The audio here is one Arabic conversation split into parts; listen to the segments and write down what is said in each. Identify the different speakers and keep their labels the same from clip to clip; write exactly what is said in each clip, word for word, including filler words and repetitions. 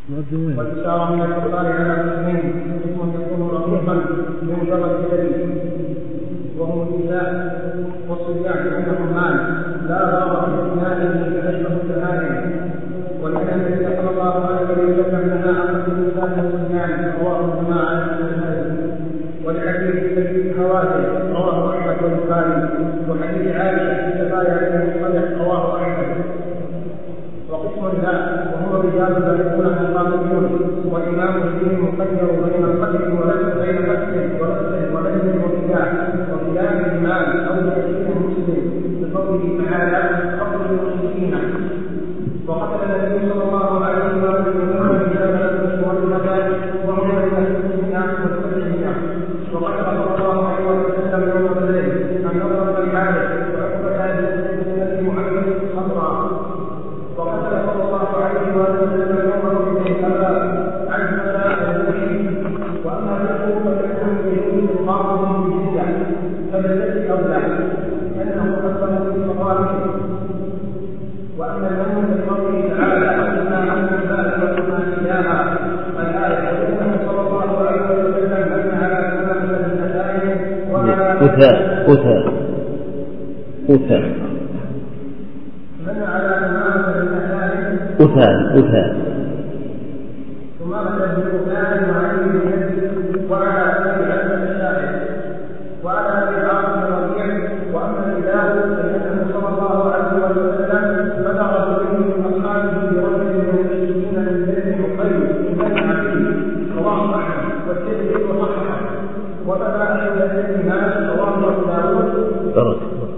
Speaker 1: والإشارة من الكفار على المسلمين اسم يكون رقيقا بمجرد الدليل، وهم النساء والصبيان لأنهم مال لا ضرر في ابنائه فيشبه البهائم. ولأن النبي صلى الله عليه وسلم نهى عن قتل النساء والصبيان رواه الجماعة النسائي. ولحديث سيد الحوادث رواه أحمد والبخاري. وحديث عائشة في الرواية عن المصطلح رواه أحمد. وقسم لا وهو رجال لا يكون مقامون والإمام فيهم مخير بين القتل ولد بين قتل ولد ولد وبداع وبداع الإمام أو بأسير مسلم بقوله تعالى قتل المشركين. وقتل النبي صلى الله عليه وسلم رجالا والمدائن وهم الأسلمين والفتحين. وقتل صلى الله عليه وسلم يوم الليل أن نظر الحادث وعقبة الذي محمد صبرا. وقتل صلى الله عليه وسلم يوم الأبى عن فلاح الوحيد. وأما الحقوق فيكون بدون إقامهم بجدة فبالذي أولى لأنه قدم في مقامه. وأما المؤمن بقوله تعالى إنا أمن ذلك وما إياها الآية وإنه صلى الله عليه وسلم أن على ثلاثة المسائل وما
Speaker 2: أثى أثى أثى
Speaker 1: من على ثلاثة المسائل
Speaker 2: أثى أثى
Speaker 1: ثم بدأ بالأثان وعليه اليد وعلى سبيل المسائل وعلى سبيل الربيع. وأما الإله فإنه صلى الله عليه وسلم بلغ به من أصحابه برجل من المشركين من بني عقيل بن عقيل رواه أحمد والترمذي وصححه. وبدا إلى الناس رواه أبو داود.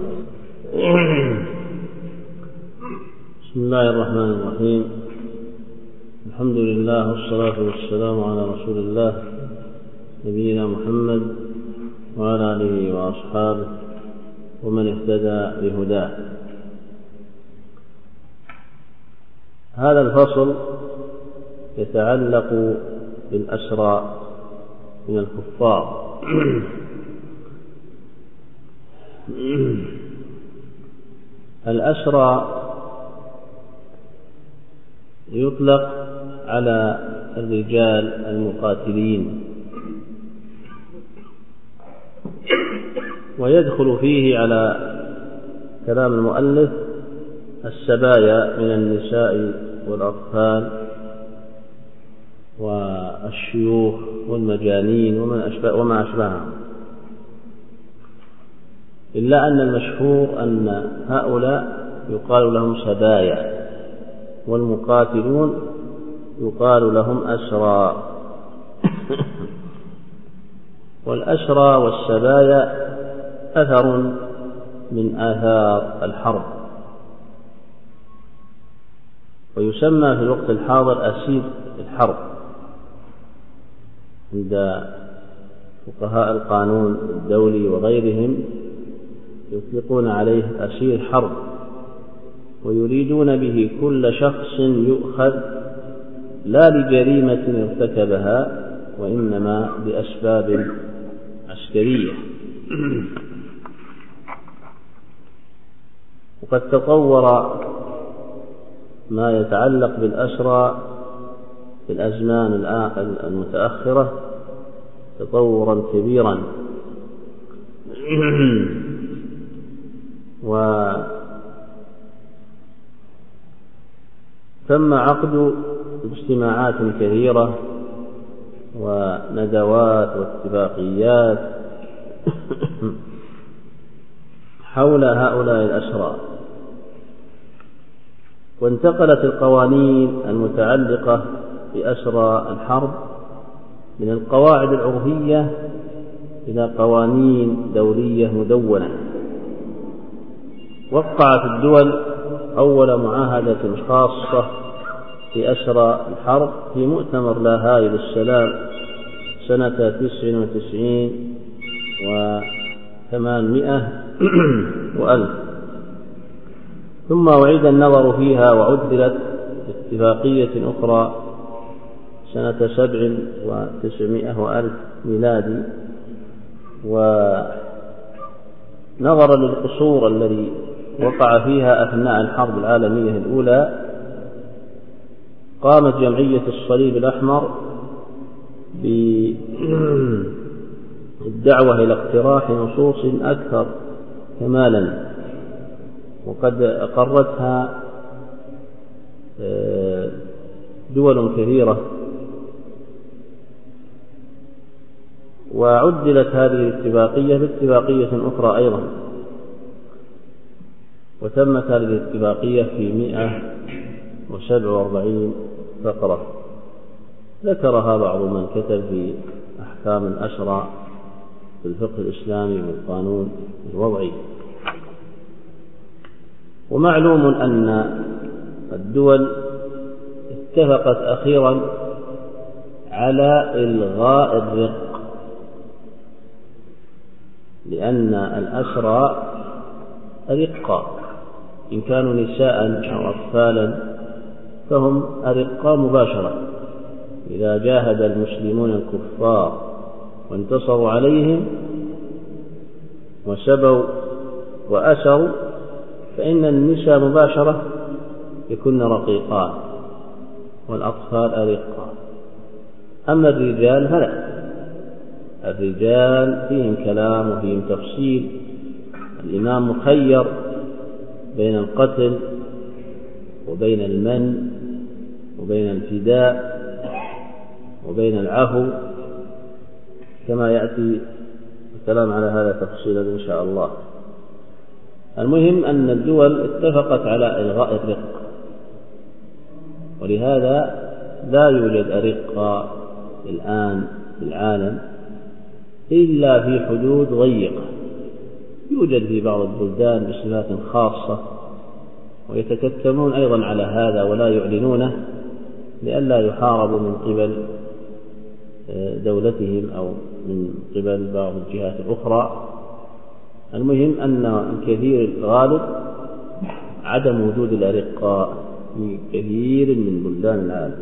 Speaker 2: بسم الله الرحمن الرحيم. الحمد لله والصلاة والسلام على رسول الله نبينا محمد وعلى آله وأصحابه ومن اهتدى بهداه. هذا الفصل يتعلق بالأسرى من الكفار. الأسرى يطلق على الرجال المقاتلين، ويدخل فيه على كلام المؤلف السبايا من النساء والأطفال والشيوخ والمجانين وما أشبههم، إلا أن المشهور أن هؤلاء يقال لهم سبايا والمقاتلون يقال لهم أسرى. والأسرى والسبايا أثر من آثار الحرب، ويسمى في الوقت الحاضر أسير الحرب عند فقهاء القانون الدولي وغيرهم، يطلقون عليه أسير حرب، ويريدون به كل شخص يؤخذ لا لجريمة ارتكبها وإنما لأسباب عسكرية. وقد تطور ما يتعلق بالأسرى في الأزمان المتأخرة تطورا كبيرا، وتم عقد اجتماعات كثيرة وندوات واتفاقيات حول هؤلاء الأسرى. وانتقلت القوانين المتعلقة بأسرى الحرب من القواعد العرفية إلى قوانين دولية مدونة. وقعت الدول أول معاهدة خاصة بأسرى الحرب في مؤتمر لاهاي للسلام سنة تسع وتسعين وثمانمائة وألف، ثم أعيد النظر فيها وعدلت اتفاقية أخرى سنة سبع وتسعمائة وألف ميلادي، ونظرا للقصور الذي وقع فيها أثناء الحرب العالمية الأولى قامت جمعية الصليب الأحمر بالدعوة إلى اقتراح نصوص أكثر كمالا، وقد أقرتها دول كثيرة، وعدلت هذه الاتفاقية باتفاقية أخرى أيضا، وتمت هذه الاتفاقية في مئة وسبع وأربعين فقرة ذكرها بعض من كتب في أحكام الأسرى في الفقه الإسلامي والقانون الوضعي. ومعلوم أن الدول اتفقت أخيرا على إلغاء الرق، لأن الأسرى أرقاء، إن كانوا نساء أو أطفالا فهم أرقاء مباشرة. إذا جاهد المسلمون الكفار وانتصروا عليهم وسبوا وأسروا فإن النساء مباشرة يكن رقيقان والأطفال أرقاء. أما الرجال فلا، الرجال فيهم كلام وفيهم تفصيل. الإمام مخير بين القتل وبين المن وبين الفداء وبين العفو، كما يأتي الكلام على هذا تفصيلا إن شاء الله. المهم أن الدول اتفقت على إلغاء الرق، ولهذا لا يوجد أرقاء الآن في العالم إلا في حدود ضيقة. يوجد في بعض البلدان بصفات خاصة، ويتكتمون أيضا على هذا ولا يعلنونه لئلا يحاربوا من قبل دولتهم أو من قبل بعض الجهات الأخرى. المهم أن الكثير الغالب عدم وجود الأرقاء في كثير من بلدان العالم.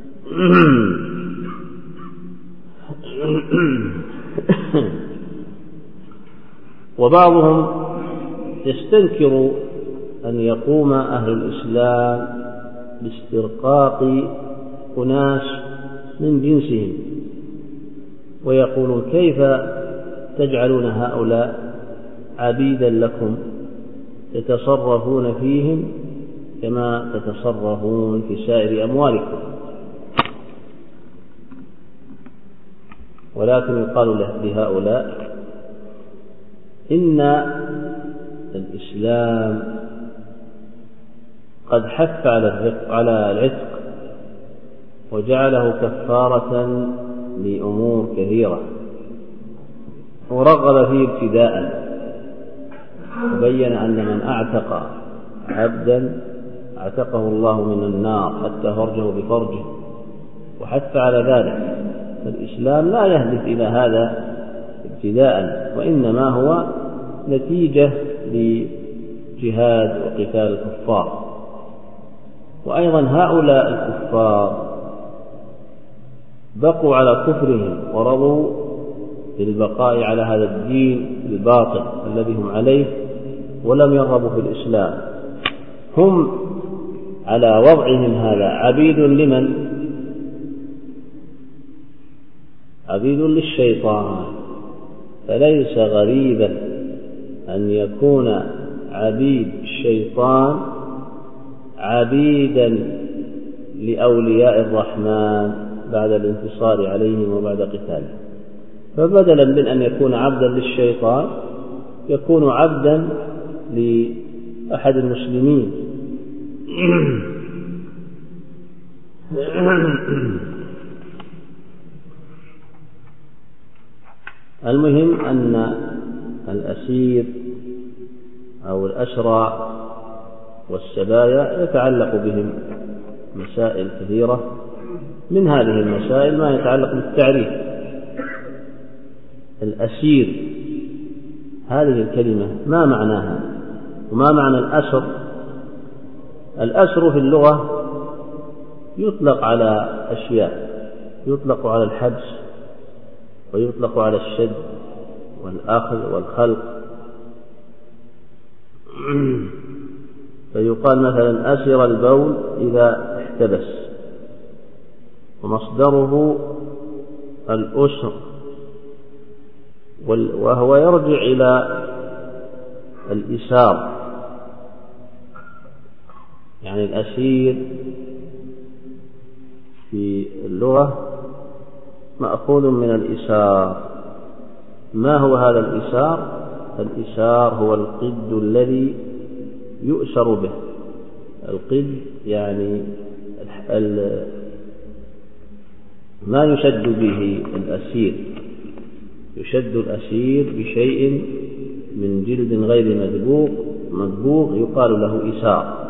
Speaker 2: وبعضهم يستنكر أن يقوم أهل الإسلام باسترقاق أناس من جنسهم، ويقولون كيف تجعلون هؤلاء عبيدا لكم تتصرفون فيهم كما تتصرفون في سائر أموالكم. ولكن يقال لهؤلاء إن الإسلام قد حث على العتق وجعله كفارة لأمور كثيرة، ورغب فيه ابتداء، وبين أن من أعتق عبدا أعتقه الله من النار حتى فرجه بفرجه، وحث على ذلك. فالإسلام لا يهدف إلى هذا ابتداء، وإنما هو نتيجة لجهاد وقتال الكفار. وأيضا هؤلاء الكفار بقوا على كفرهم ورضوا بالبقاء على هذا الدين الباطل الذي هم عليه، ولم يرغبوا في الإسلام. هم على وضعهم هذا عبيد لمن؟ عبيد للشيطان. فليس غريبا أن يكون عبيد الشيطان عبيدا لأولياء الرحمن بعد الانتصار عليهم وبعد قتالهم. فبدلا من أن يكون عبدا للشيطان يكون عبدا لأحد المسلمين. المهم أن الأسير أو الأسرى والسبايا يتعلق بهم مسائل كثيرة. من هذه المسائل ما يتعلق بالتعريف. الأسير هذه الكلمة ما معناها وما معنى الأسر؟ الأسر في اللغة يطلق على أشياء، يطلق على الحبس، ويطلق على الشد والأخذ والخلق. فيقال مثلا أسر البول إذا احتبس، ومصدره الأسر، وهو يرجع إلى الإسار، يعني الأسير في اللغة مأخوذ من الإسار. ما هو هذا الإسار؟ الإسار هو القد الذي يؤسر به. القد يعني ما يشد به الأسير، يشد الأسير بشيء من جلد غير مدبوغ مدبوغ يقال له إسار.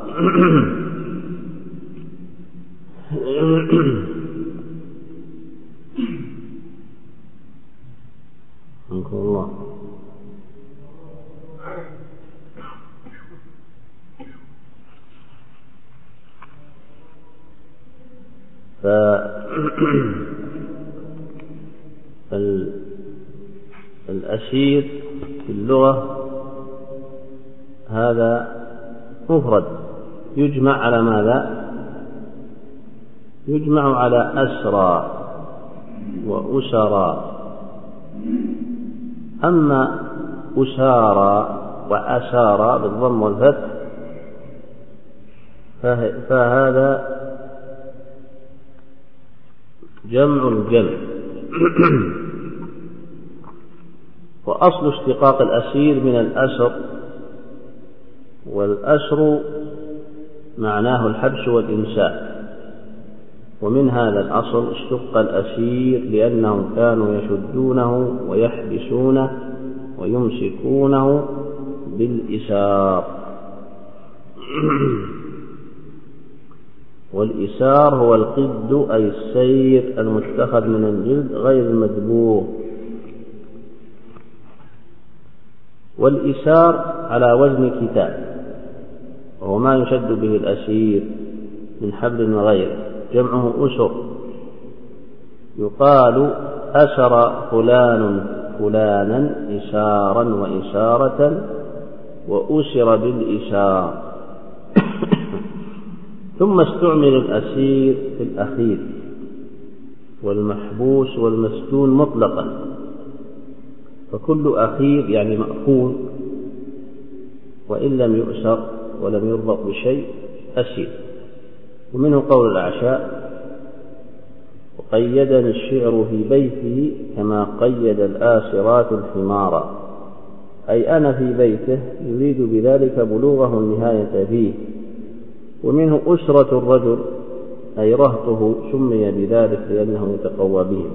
Speaker 2: عنكم الله. فالأسير في اللغة هذا مفرد يجمع على ماذا؟ يجمع على أسرى وأسرى. أما أسارى وأسارى بالضم والفتح فهذا جمع الجمع. وأصل اشتقاق الأسير من الأسر، والأسر معناه الحبس والإمساك، ومن هذا الأصل اشتق الأسير لأنهم كانوا يشدونه ويحبسونه ويمسكونه بالإسار. والإسار هو القد أي السير المتخذ من الجلد غير المدبوغ. والإسار على وزن كتاب، وهو ما يشد به الأسير من حبل وغيره، جمعه أسر. يقال أسر فلان فلانا إسارا وإسارة وأسر بالإسار. ثم استعمل الأسير في الأخير والمحبوس والمسجون مطلقا، فكل أخير يعني مأخوذ وإن لم يؤسر ولم يربط بشيء أسير. ومنه قول الأعشاء: وقيدني الشعر في بيته كما قيد الآسرات الحمار، أي أنا في بيته، يريد بذلك بلوغه النهاية فيه. ومنه أسرة الرجل أي رهطه، سمي بذلك لأنه يتقوى بهم.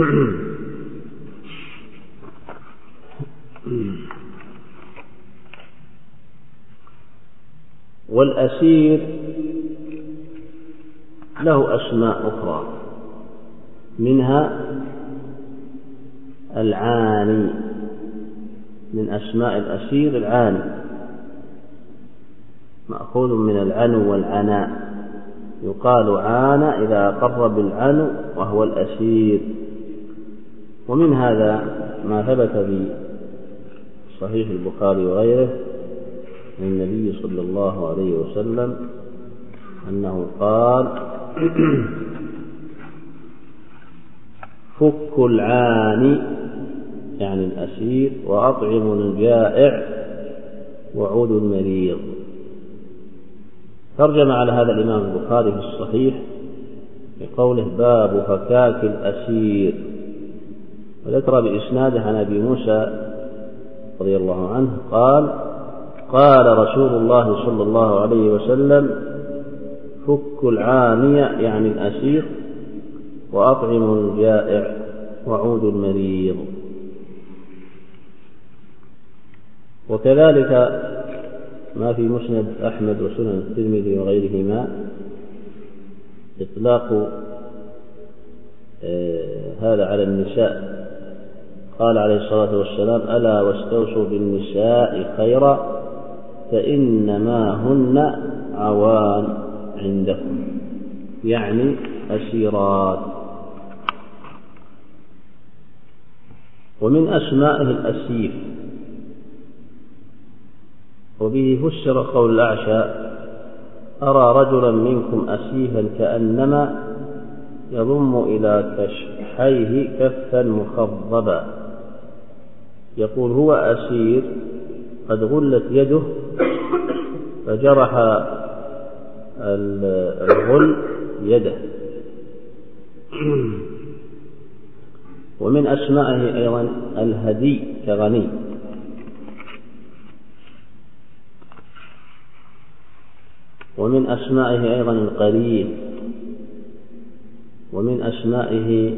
Speaker 2: والأسير له أسماء أخرى، منها العاني، من أسماء الأسير العاني، مأخوذ من العنو والعناء. يقال عانى إذا أقر بالعنو وهو الأسير. ومن هذا ما ثبت في صحيح البخاري وغيره عن النبي صلى الله عليه وسلم أنه قال: فك العاني يعني الأسير، وأطعم الجائع، وعود المريض. ترجم على هذا الإمام البخاري في الصحيح بقوله: باب فكاك الأسير، وذكر بإسناده عن أبي موسى رضي الله عنه قال: قال رسول الله صلى الله عليه وسلم: فك العاني يعني الأسير، وأطعم الجائع، وعود المريض. وكذلك ما في مسند أحمد وسنن الترمذي وغيرهما إطلاق آه هذا على النساء. قال عليه الصلاة والسلام: ألا واستوصوا بالنساء خيرا فإنما هن عوان عندكم، يعني أسيرات. ومن أسمائه الأسير. وبه فسر قول الأعشى: أرى رجلا منكم أسيفا كأنما يضم إلى كشحيه كفا مخضبا. يقول هو أسير قد غلت يده فجرح الغل يده. ومن أسمائه أيضا الهدي كغني. ومن أسمائه أيضا القرين. ومن أسمائه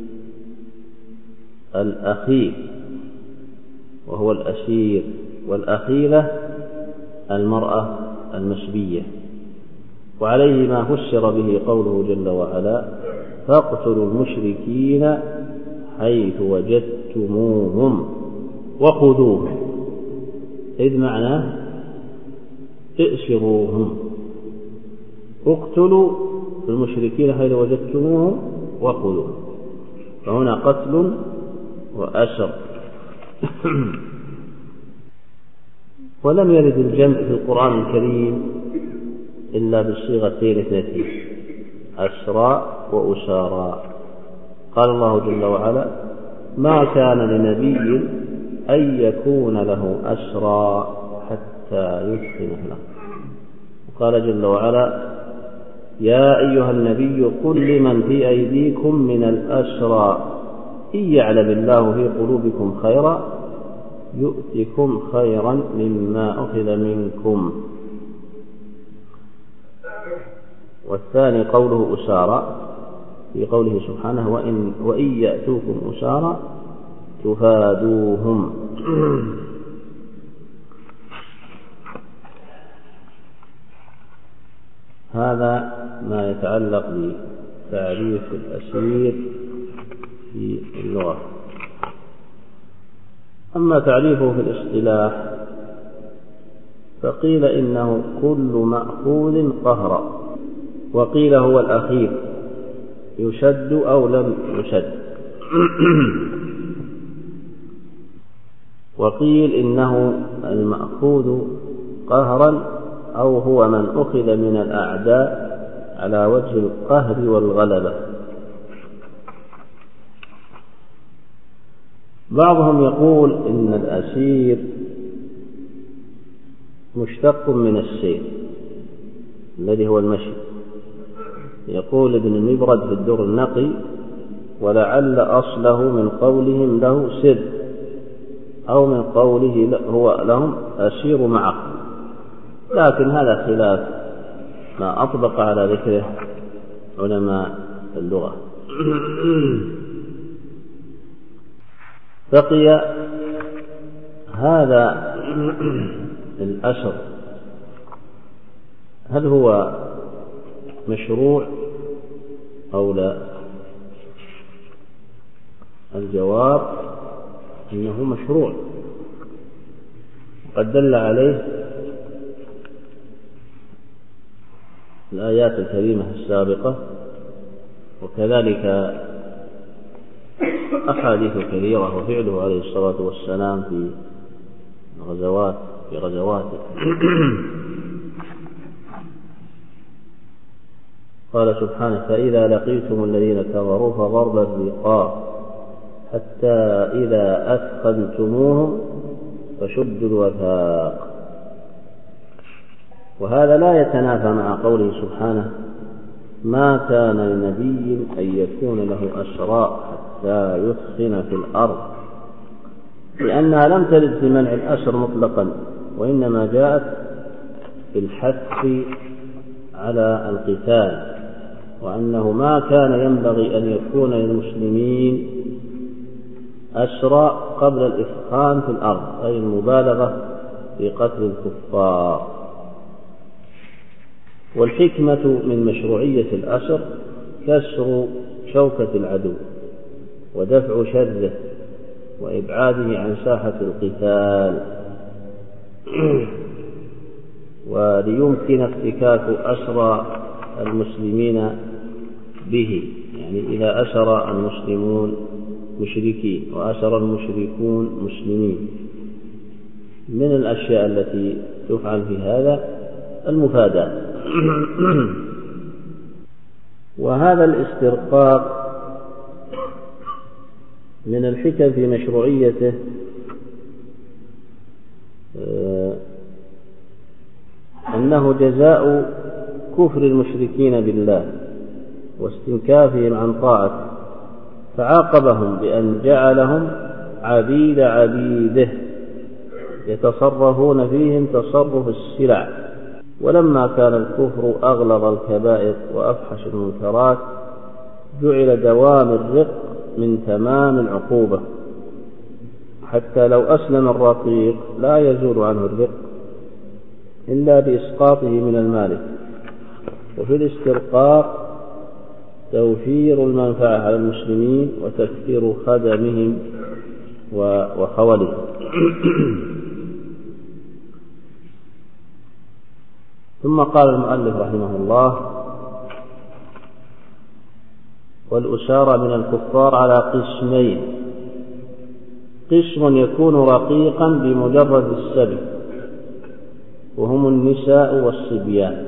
Speaker 2: الأخيل وهو الأسير. والأخيلة المرأة المسبية. وعليه ما فسر به قوله جل وعلا فاقتلوا المشركين حيث وجدتموهم وخذوهم، إذ معناه ائسروهم. اقتلوا المشركين حيث وجدتموهم وخذوهم، فهنا قتل وأسر. ولم يرد الجمع في القرآن الكريم إلا بالصيغتين اثنتين أسرى وأسارى. قال الله جل وعلا ما كان لنبي أن يكون له أسرى حتى يثخن في الأرض. وقال جل وعلا يا أيها النبي قل لمن في أيديكم من الأسرى إن يعلم الله في قلوبكم خيرا يؤتكم خيرا مما أخذ منكم. والثاني قوله أسارى في قوله سبحانه وإن, وإن يأتوكم أسارى تفادوهم. هذا ما يتعلق بتعريف الأسير في اللغة. أما تعريفه في الاصطلاح فقيل إنه كل مأخوذ قهرا، وقيل هو الأخير يشد أو لم يشد، وقيل إنه المأخوذ قهرا أو هو من أخذ من الأعداء على وجه القهر والغلبة. بعضهم يقول إن الأسير مشتق من السير الذي هو المشي. يقول ابن المبرد في الدر النقي ولعل أصله من قولهم له سر أو من قوله هو لهم أسير معه، لكن هذا خلاف ما أطبق على ذكره علماء اللغة. بقي هذا الأسر هل هو مشروع أو لا؟ الجواب إنه مشروع، قد دل عليه الآيات الكريمة السابقة، وكذلك أحاديث كثيرة وفعله عليه الصلاة والسلام في غزوات في غزواته. قال سبحانه فإذا لقيتم الذين كفروا فضرب الرقاب حتى إذا أثخنتموهم فشدوا الوثاق. وهذا لا يتنافى مع قوله سبحانه ما كان لنبي أن يكون له أسرى حتى يثخن في الأرض، لأنها لم ترد في منع الأسر مطلقا، وإنما جاءت بالحث على القتال، وأنه ما كان ينبغي أن يكون للمسلمين أسرى قبل الإثخان في الأرض، أي المبالغة في قتل الكفار. والحكمة من مشروعية الأسر كسر شوكة العدو ودفع شره وإبعاده عن ساحة القتال، وليمكن افتكاك أسرى المسلمين به، يعني إذا أسر المسلمون مشركين وأسر المشركون مسلمين. من الأشياء التي تفعل في هذا المفاداة، وهذا الاسترقاق من الحكم في مشروعيته أنه جزاء كفر المشركين بالله واستنكافهم عن طاعته، فعاقبهم بأن جعلهم عبيد عبيده يتصرفون فيهم تصرف السلع. ولما كان الكفر أغلظ الكبائر وأفحش المنكرات جعل دوام الرق من تمام العقوبة، حتى لو أسلم الرقيق لا يزول عنه الرق إلا بإسقاطه من المالك. وفي الاسترقاق توفير المنفعة على المسلمين وتكثير خدمهم وخولهم. ثم قال المؤلف رحمه الله: والأسارى من الكفار على قسمين: قسم يكون رقيقا بمجرد السبي وهم النساء والصبيان،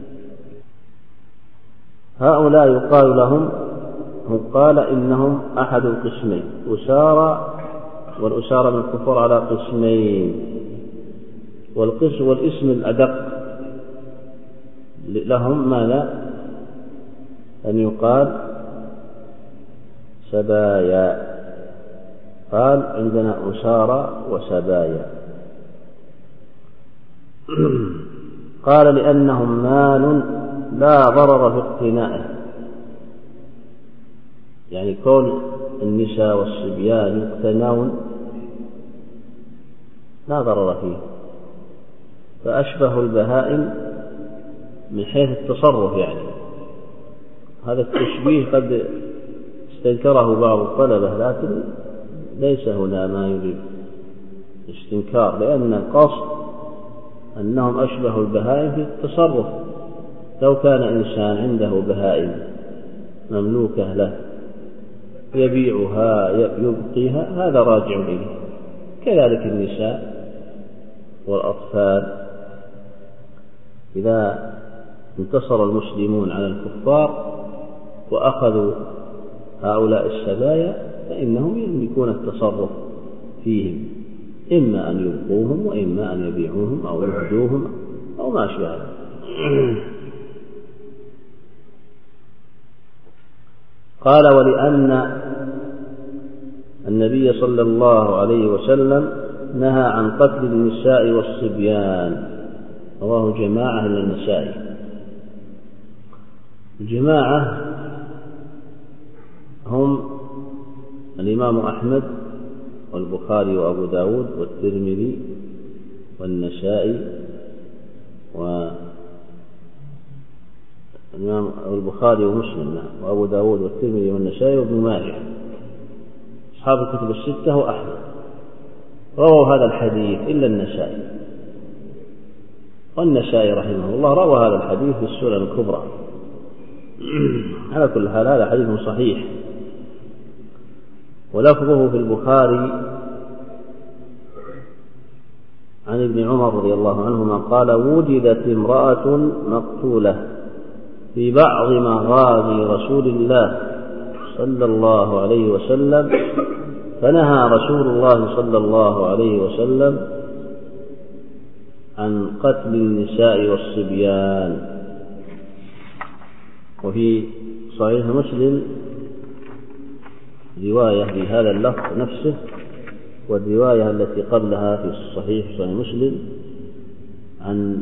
Speaker 2: هؤلاء يقال لهم قال إنهم أحد القسمين أسارى، والأسارى من الكفار على قسمين، والقسم والاسم الأدق لهم ماذا؟ أن يقال سبايا. قال عندنا أسارى وسبايا. قال لأنهم مال لا ضرر في اقتنائه، يعني كون النساء والصبيان يقتنون لا ضرر فيه، فأشبه البهائم من حيث التصرف. يعني هذا التشبيه قد استنكره بعض الطلبة، لكن ليس هنا ما يجب استنكار، لأن القصد أنهم أشبه البهائم في التصرف. لو كان إنسان عنده بهائم مملوكة له يبيعها يبقيها هذا راجع إليه، كذلك النساء والأطفال. إذا انتصر المسلمون على الكفار وأخذوا هؤلاء السبايا فإنهم يملكون التصرف فيهم، إما أن يبقوهم وإما أن يبيعوهم أو يهدوهم أو ما أشبه ذلك. قال: ولأن النبي صلى الله عليه وسلم نهى عن قتل النساء والصبيان، رواه جماعة من النسائي. الجماعة هم الإمام أحمد والبخاري وأبو داود والترمذي والنسائي والإمام البخاري ومسلم وأبو داود والترمذي والنسائي وابن ماجه، أصحاب الكتب الستة وأحمد رووا هذا الحديث إلا النسائي، والنسائي رحمه الله روى هذا الحديث في السنن الكبرى. على كل حال هذا حديث صحيح، ولفظه في البخاري عن ابن عمر رضي الله عنهما قال: وجدت امرأة مقتولة في بعض مغازي رسول الله صلى الله عليه وسلم، فنهى رسول الله صلى الله عليه وسلم عن قتل النساء والصبيان. وفي صحيح مسلم رواية بهذا اللفظ نفسه، والرواية التي قبلها في الصحيح صحيح مسلم عن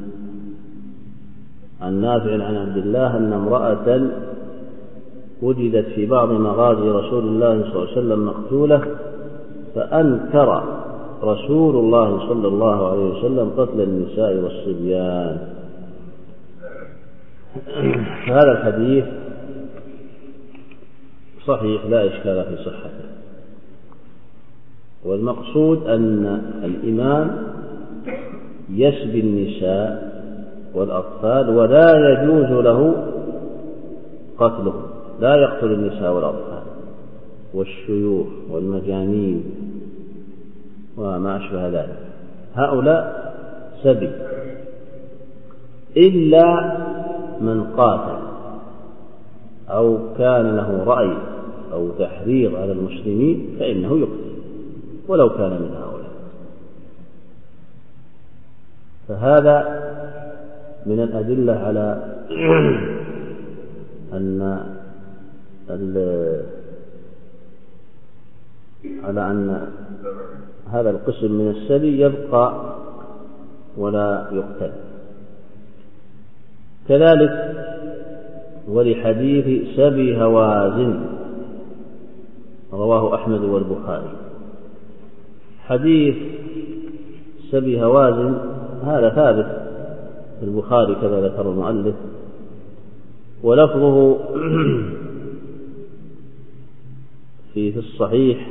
Speaker 2: عن نافع عن عبد الله أن امرأة وجدت في بعض مغازي رسول الله صلى الله عليه وسلم مقتولة، فأنكر رسول الله صلى الله عليه وسلم قتل النساء والصبيان. هذا الحديث صحيح لا إشكال في صحته، والمقصود أن الإمام يسبي النساء والأطفال ولا يجوز له قتلهم، لا يقتل النساء والأطفال والشيوخ والمجانين وما أشبه ذلك، هؤلاء سبي، إلا من قاتل أو كان له رأي أو تحريض على المسلمين فإنه يقتل ولو كان من هؤلاء. فهذا من الأدلة على أن على أن هذا القسم من السبي يبقى ولا يقتل. كذلك ولحديث سبي هوازن رواه أحمد والبخاري. حديث سبي هوازن هذا ثابت في البخاري كما ذكر المؤلف، ولفظه في الصحيح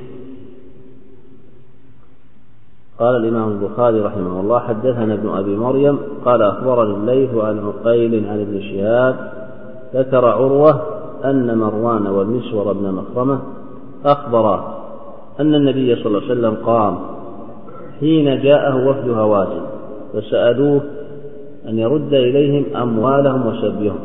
Speaker 2: قال الإمام البخاري رحمه الله: حدثنا ابن أبي مريم قال أخبرني الليث عن عقيل عن ابن شهاب ذكر عروة أن مروان والمسور بن مخرمة أخبرا أن النبي صلى الله عليه وسلم قام حين جاءه وفد هوازن فسألوه أن يرد إليهم أموالهم وسبيهم،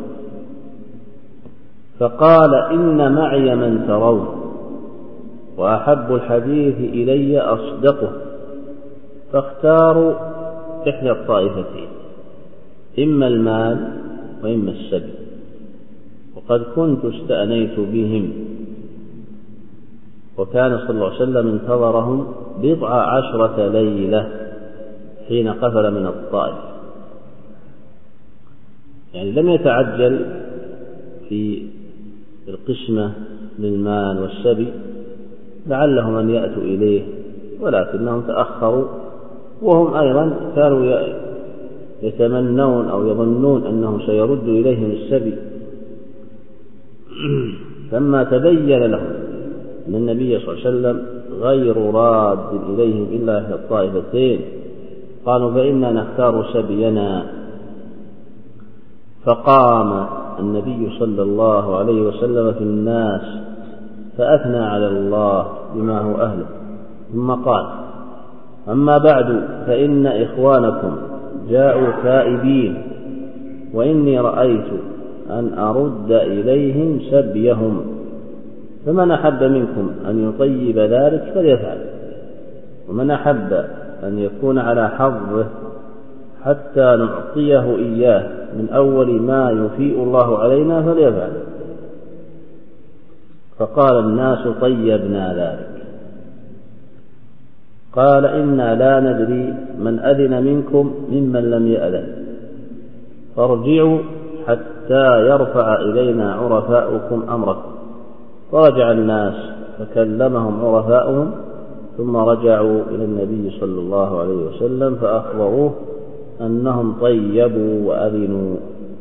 Speaker 2: فقال: إن معي من ترون، وأحب الحديث إلي أصدقه، فاختاروا إحدى الطائفتين، إما المال وإما السبي، وقد كنت استأنيت بهم. وكان صلى الله عليه وسلم انتظرهم بضع عشرة ليلة حين قفل من الطائف، يعني لم يتعجل في القسمة للمال والسبي لعلهم أن يأتوا إليه، ولكنهم تأخروا، وهم أيضا كانوا يتمنون أو يظنون أنه سيرد إليهم السبي. فلما تبين لهم أن النبي صلى الله عليه وسلم غير راد إليهم إلا إحدى الطائفتين قالوا: فإنا نختار سبينا. فقام النبي صلى الله عليه وسلم في الناس فأثنى على الله بما هو أهله، ثم قال: أما بعد، فإن إخوانكم جاءوا تائبين، وإني رأيت أن أرد إليهم سبيهم، فمن أحب منكم أن يطيب ذلك فليفعل، ومن أحب أن يكون على حظه حتى نعطيه إياه من أول ما يفيء الله علينا فليفعل. فقال الناس: طيبنا ذلك. قال: إنا لا ندري من أذن منكم ممن لم يأذن، فارجعوا حتى يرفع إلينا عرفاؤكم أمركم. فرجع الناس فكلمهم عرفاؤهم، ثم رجعوا إلى النبي صلى الله عليه وسلم فأخبروه أنهم طيبوا وأذنوا.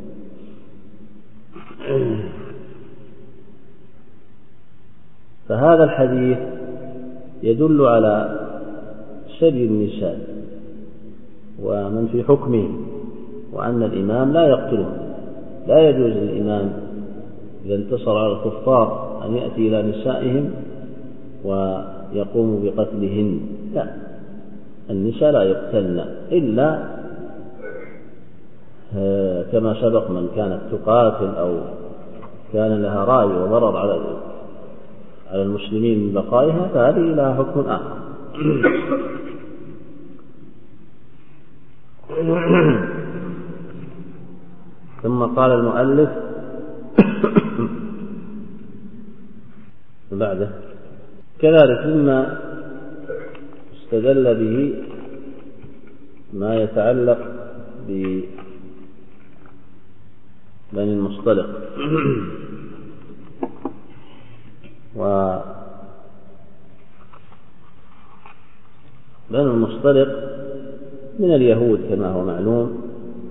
Speaker 2: فهذا الحديث يدل على سبي النساء ومن في حكمه، وأن الإمام لا يقتله. لا يجوز للإمام إذا انتصر على الكفار أن يأتي إلى نسائهم ويقوم بقتلهن، لا، النساء لا يقتلن إلا كما سبق من كانت تقاتل أو كان لها رأي وضرر على على المسلمين من بقائها، فهذه لها حكم آخر. ثم قال المؤلف بعده: كذلك مما استدل به ما يتعلق ببني المصطلق. وبني المصطلق من اليهود كما هو معلوم،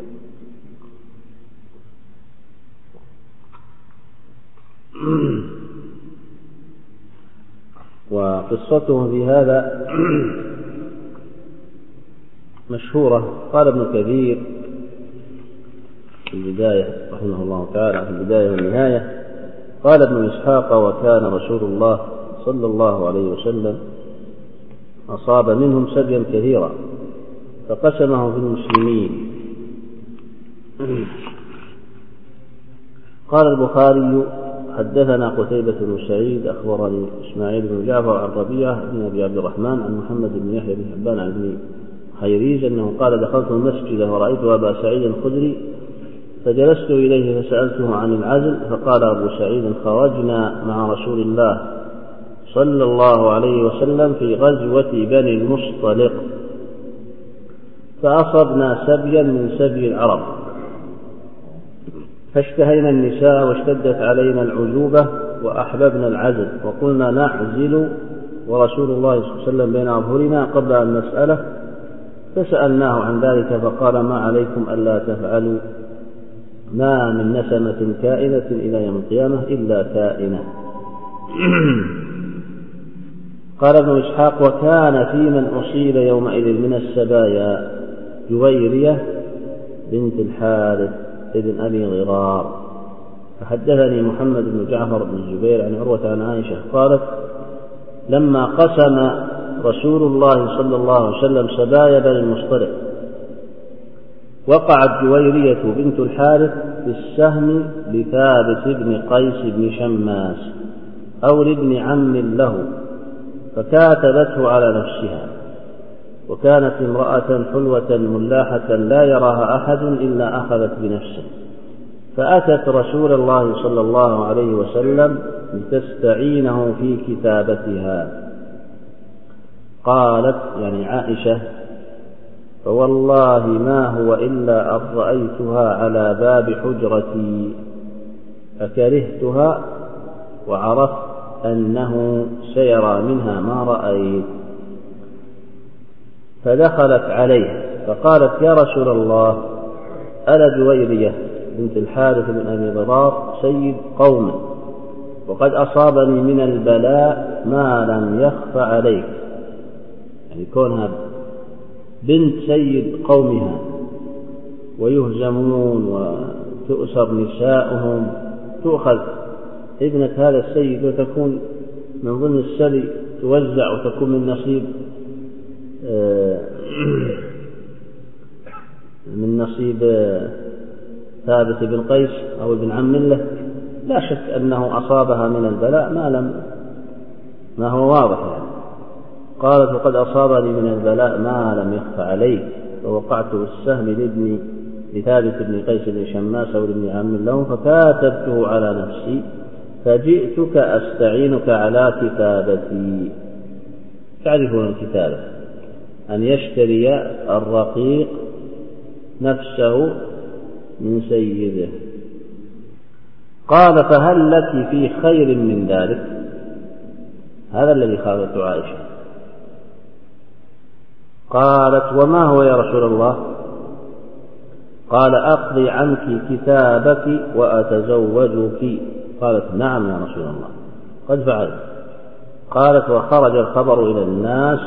Speaker 2: وقصته في هذا مشهورة. قال ابن كثير في البداية رحمه الله تعالى في البداية والنهاية: قال ابن إسحاق: وكان رسول الله صلى الله عليه وسلم أصاب منهم سبيا كثيرا فقسمه في المسلمين. قال البخاري: حدثنا قتيبة بن سعيد أخبرني إسماعيل بن جعفر عن ربيعة بن أبي عبد الرحمن عن محمد بن يحيى بن حبان عن ابن خيريز أنه قال دخلت المسجد ورأيت أبا سعيد الخدري فجلست إليه فسألته عن العزل فقال أبو سعيد خرجنا مع رسول الله صلى الله عليه وسلم في غزوة بني المصطلق فأصبنا سبيا من سبي العرب فاشتهينا النساء واشتدت علينا العزوبة وأحببنا العزل وقلنا نعزل ورسول الله صلى الله عليه وسلم بين أظهرنا قبل أن نسأله فسألناه عن ذلك فقال ما عليكم ألا تفعلوا ما من نسمة كائنة إلى يوم القيامة إلا كائنة. قال ابن إسحاق وكان في من أصيب يومئذ من السبايا جويرية بنت الحارث ابن أبي غرار. فحدثني محمد بن جعفر بن الزبير عن عروة عن عائشة قالت لما قسم رسول الله صلى الله عليه وسلم سبايا بني المصطلق وقعت جويرية بنت الحارث في السهم لثابت بن قيس بن شماس أو لابن عم له فكاتبته على نفسها وكانت امرأة حلوة ملاحة لا يراها أحد إلا أخذت بنفسه فأتت رسول الله صلى الله عليه وسلم لتستعينه في كتابتها. قالت يعني عائشة فوالله ما هو إلا أن رأيتها على باب حجرتي فكرهتها وعرفت أنه سيرى منها ما رأيت فدخلت عليه فقالت يا رسول الله ألا جويرية بنت الحارث بن أبي غرار سيد قوم وقد أصابني من البلاء ما لم يخف عليك يعني كونها بنت سيد قومها ويهزمون وتؤسر نساؤهم تؤخذ ابنة هذا السيد وتكون من ضمن السبي توزع وتكون من نصيب من نصيب ثابت بن قيس أو ابن عم له لا شك أنه أصابها من البلاء ما لم ما هو واضح يعني. قالت وقد أصابني من البلاء ما لم يخف عليك فوقعت بالسهم لابن لثابت بن قيس بن شماس أو ابن عم له فكاتبته على نفسي فجئتك أستعينك على كتابتي. تعرفون الكتابة أن يشتري الرقيق نفسه من سيده. قال فهل لك في خير من ذلك؟ هذا الذي خالته عائشة. قالت وما هو يا رسول الله؟ قال أقضي عنك كتابك وأتزوجك. قالت نعم يا رسول الله قد فعلت. قالت وخرج الخبر إلى الناس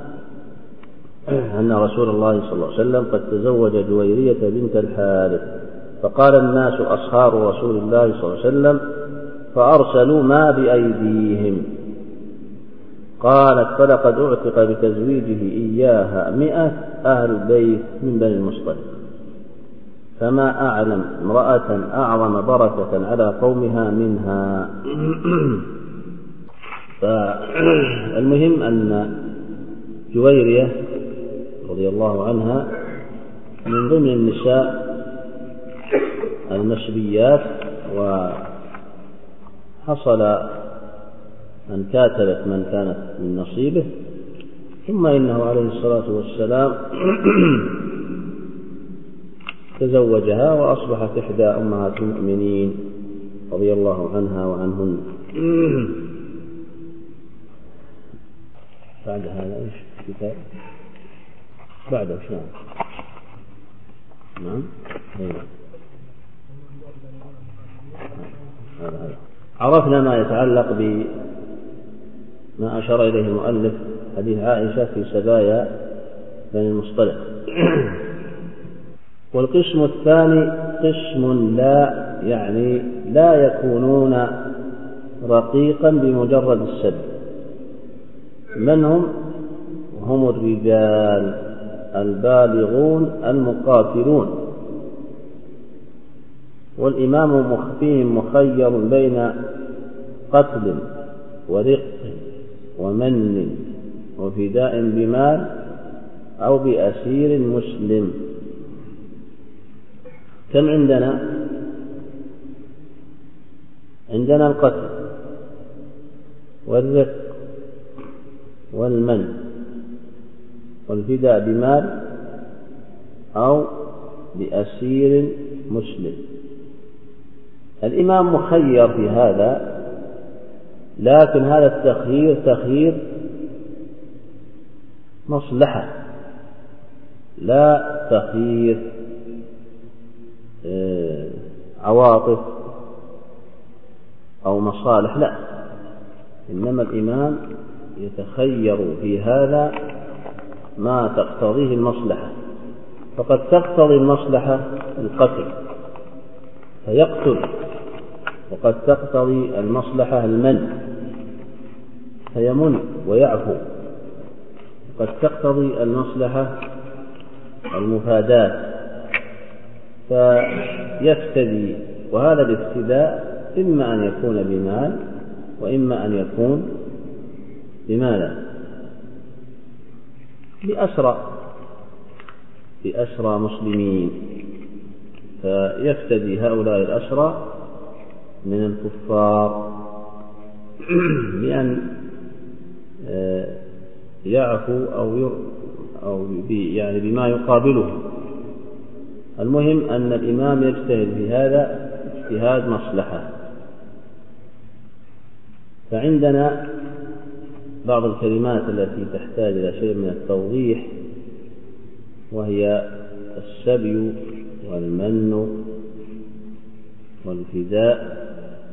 Speaker 2: أن رسول الله صلى الله عليه وسلم قد تزوج جويرية بنت الحارث فقال الناس أصهار رسول الله صلى الله عليه وسلم فأرسلوا ما بأيديهم. قالت فلقد أعتق بتزويجه إياها مئة أهل البيت من بني المصطلق فما أعلم امرأة أعظم بركة على قومها منها. فالمهم أن جويرية رضي الله عنها من ضمن النساء المشبيات وحصل أن كاتبت من كانت من نصيبه ثم إنه عليه الصلاة والسلام تزوجها وأصبحت إحدى أمهات المؤمنين رضي الله عنها وعنهن. بعد هذا إيش كتاب بعده شنو؟ نعم عرفنا ما يتعلق بما أشار إليه المؤلف حديث عائشة في سبايا بني المصطلق. والقسم الثاني قسم لا يعني لا يكونون رقيقا بمجرد السب. من هم؟ هم الرجال البالغون المقاتلون والإمام فيهم مخير بين قتل ورق ومن وفداء بمال أو بأسير مسلم. كم عندنا؟ عندنا القتل والرق والمن والفداء بمال أو بأسير مسلم. الإمام مخير في هذا، لكن هذا التخيير تخيير مصلحة لا تخيير عواطف أو مصالح، لا، إنما الإمام يتخير في هذا ما تقتضيه المصلحة، فقد تقتضي المصلحة القتل فيقتل، وقد تقتضي المصلحة المن فيمن ويعفو، وقد تقتضي المصلحة المفاداة فيفتدي. وهذا الافتداء إما أن يكون بمال وإما أن يكون بمالا، بأسرى بأسرى مسلمين، فيفتدي هؤلاء الأسرى من الكفار بأن يعفو أو أو يعني بما يقابله. المهم أن الإمام يجتهد في هذا اجتهاد مصلحة. فعندنا بعض الكلمات التي تحتاج إلى شيء من التوضيح، وهي السبي والمن والفداء.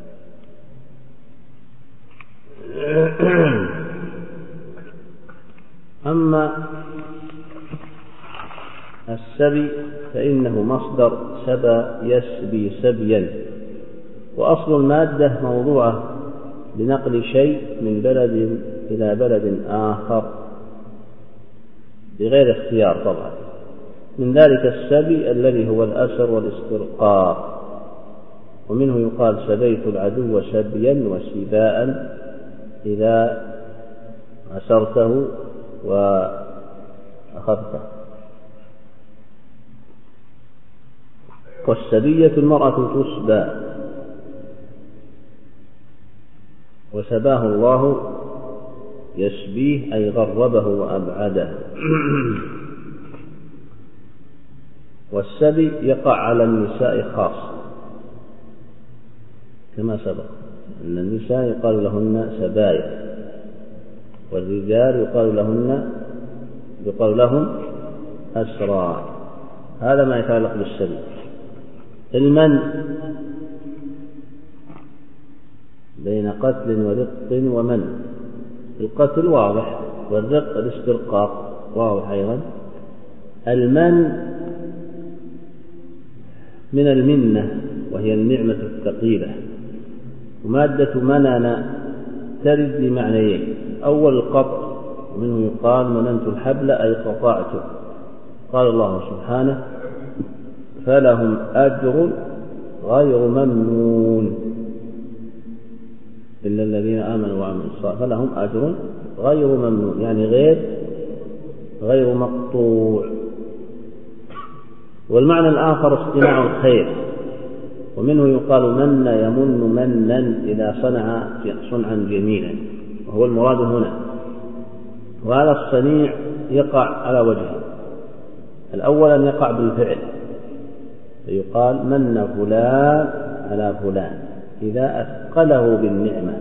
Speaker 2: أما السبي فإنه مصدر سبى يسبي سبيا، وأصل المادة موضوعة لنقل شيء من بلد إلى بلد آخر بغير اختيار طبعا. من ذلك السبي الذي هو الأسر والاسترقاق، ومنه يقال سبيت العدو سبيا وسباء إذا أسرته وأخذته. والسبية المرأة تسبى، وسباه الله يسبيه أي غربه وأبعده. والسبي يقع على النساء خاصة كما سبق أن النساء يقال لهن سبايا، والرجال يقال لهن يقال لهم أسرى. هذا ما يتعلق بالسبي. المن بين قتل ورق ومن. القتل واضح، والرق الاسترقاق واضح أيضا. المن من المنة وهي النعمة الثقيلة، ومادة منن ترد لمعنيين: أول القطع، ومنه يقال مننت الحبل أي قطعته. قال الله سبحانه: فلهم أجر غير ممنون إلا الذين آمنوا وعملوا الصالحات. فلهم أجر غير ممنون يعني غير غير مقطوع. والمعنى الآخر اصطناع الخير، ومنه يقال من يمن منا إذا صنع صنعا جميلا، وهو المراد هنا. وهذا الصنيع يقع على وجهه: الأول أن يقع بالفعل، فيقال من فلان على فلان إذا أثقله بالنعمة.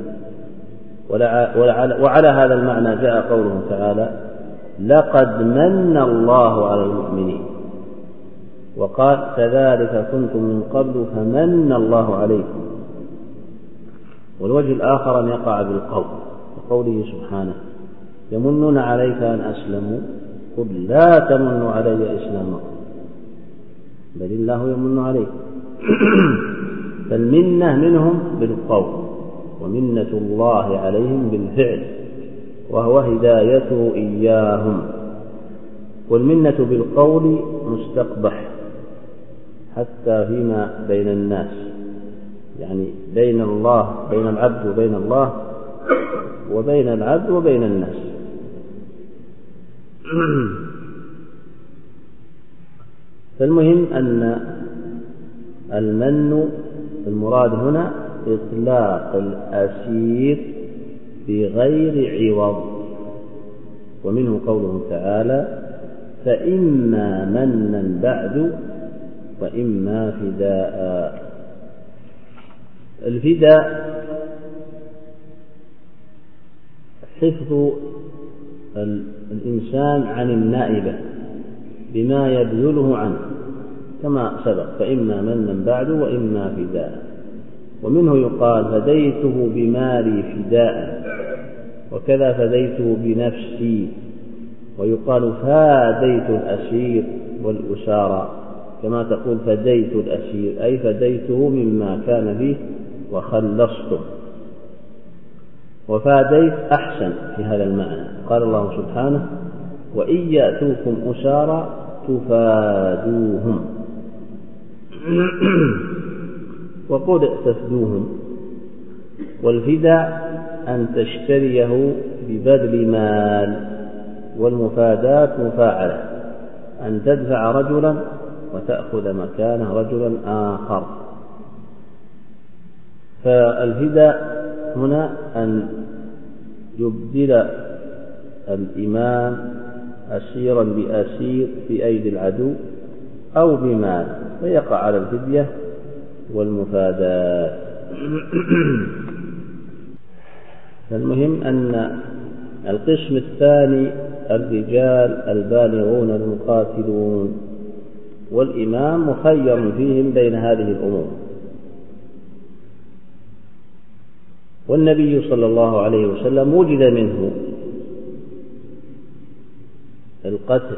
Speaker 2: وعلى هذا المعنى جاء قوله تعالى: لقد من الله على المؤمنين. وقال: كذلك كنتم من قبل فمن الله عليكم. والوجه الآخر أن يقع بالقول، وقوله سبحانه: يمنون عليك أن أسلموا قل لا تمنوا علي إسلامكم بل الله يمن عليكم. فالمنة منهم بالقول، ومنة الله عليهم بالفعل، وهو هدايته إياهم. والمنة بالقول مستقبح حتى فيما بين الناس، يعني بين الله بين العبد وبين الله وبين العبد وبين الناس. فالمهم أن المن المراد هنا إطلاق الأسير بغير عوض، ومنه قوله تعالى فإما منا بعد وإما فداء. الفداء حفظ الإنسان عن النائبة بما يبذله عنه كما سبق، فإما منا بعد وإما فداء. ومنه يقال فديته بمالي فداء، وكذا فديته بنفسي، ويقال فاديت الأسير والأسارى، كما تقول فديت الأسير أي فديته مما كان فيه وخلصته. وفاديت أحسن في هذا المعنى، قال الله سبحانه وإن يأتوكم أسارى تفادوهم وقل تفدوهم. والفداء أن تشتريه ببذل مال، والمفادات مفاعلة أن تدفع رجلا وتأخذ مكانه رجلا آخر. فالفداء هنا أن يبدل الإمام أسيرا بأسير في أيدي العدو أو بمال، فيقع على الفدية والمفادات. فالمهم أن القسم الثاني الرجال البالغون المقاتلون، والإمام مخير فيهم بين هذه الأمور. والنبي صلى الله عليه وسلم وجد منه القتل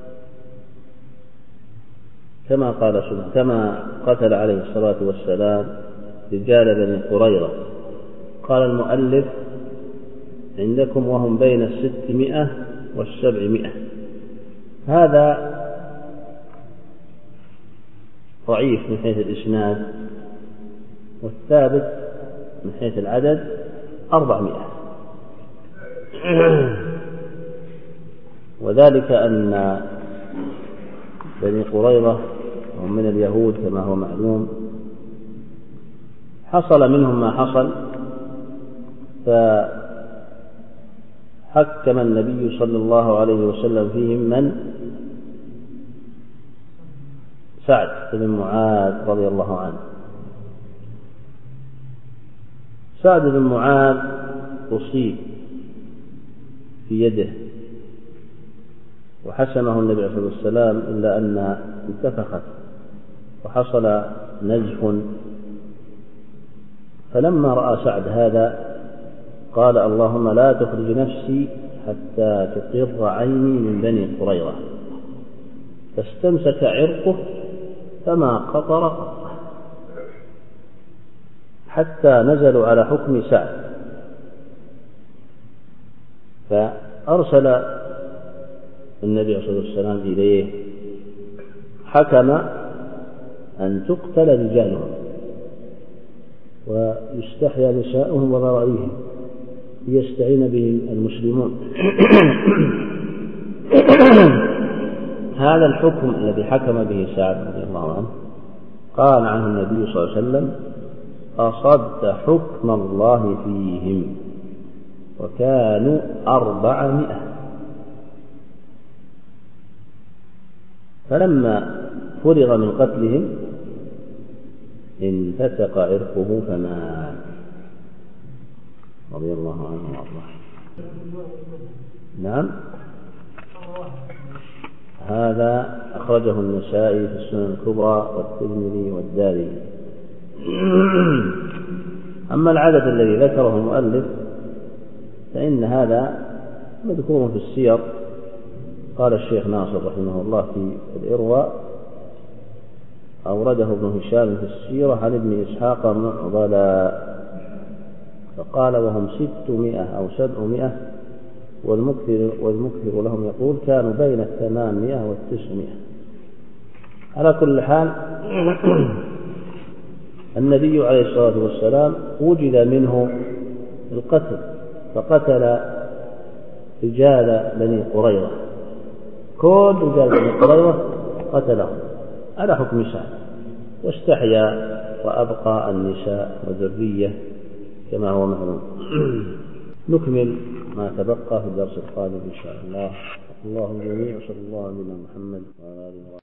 Speaker 2: كما قال سبحانه، كما قتل عليه الصلاة والسلام رجال بني قريظة. قال المؤلف عندكم وهم بين الستمائة والسبعمائة. هذا ضعيف من حيث الإسناد، والثابت من حيث العدد أربعمائة. وذلك أن بني قريظة هم من اليهود كما هو معلوم، حصل منهم ما حصل، فحكم النبي صلى الله عليه وسلم فيهم من سعد بن معاذ رضي الله عنه. سعد بن معاذ أصيب في يده وحسمه النبي عليه الصلاة والسلام، إلا أن انتفخت وحصل نزف. فلما رأى سعد هذا قال اللهم لا تخرج نفسي حتى تقر عيني من بني قريظة، فاستمسك عرقه فما قطر قطره حتى نزلوا على حكم سعد. فأرسل النبي صلى الله عليه وسلم إليه حكم أن تقتل رجالهم ويستحيا نساؤهم وذراريهم ليستعين بهم المسلمون. هذا الحكم الذي حكم به سعد رضي الله عنه قال عنه النبي صلى الله عليه وسلم أصبت حكم الله فيهم، وكانوا أربعمائة. فلما فرغ من قتلهم انفتق عرقه فمات رضي الله عنه وارضاه. نعم، هذا أخرجه النسائي في السنن الكبرى والترمذي والدارمي. أما العدد الذي ذكره المؤلف فإن هذا مذكور في السير. قال الشيخ ناصر رحمه الله في الإرواء أورده ابن هشام في السيرة عن ابن إسحاق معضلا، فقال وهم ستمائة أو سبعمائة، والمكثر, والمكثر لهم يقول كانوا بين الثمانمائة والتسعمائة. على كل حال النبي عليه الصلاة والسلام وجد منه القتل، فقتل رجال بني قريظة، كل رجال بني قريظة قتلهم على حكم شرع، واستحيا وأبقى النساء وذرية كما هو معلوم. نكمل ما تبقى في الدرس القادم إن شاء الله. الله الجميع، وصلى الله على محمد وعلى آله وصحبه.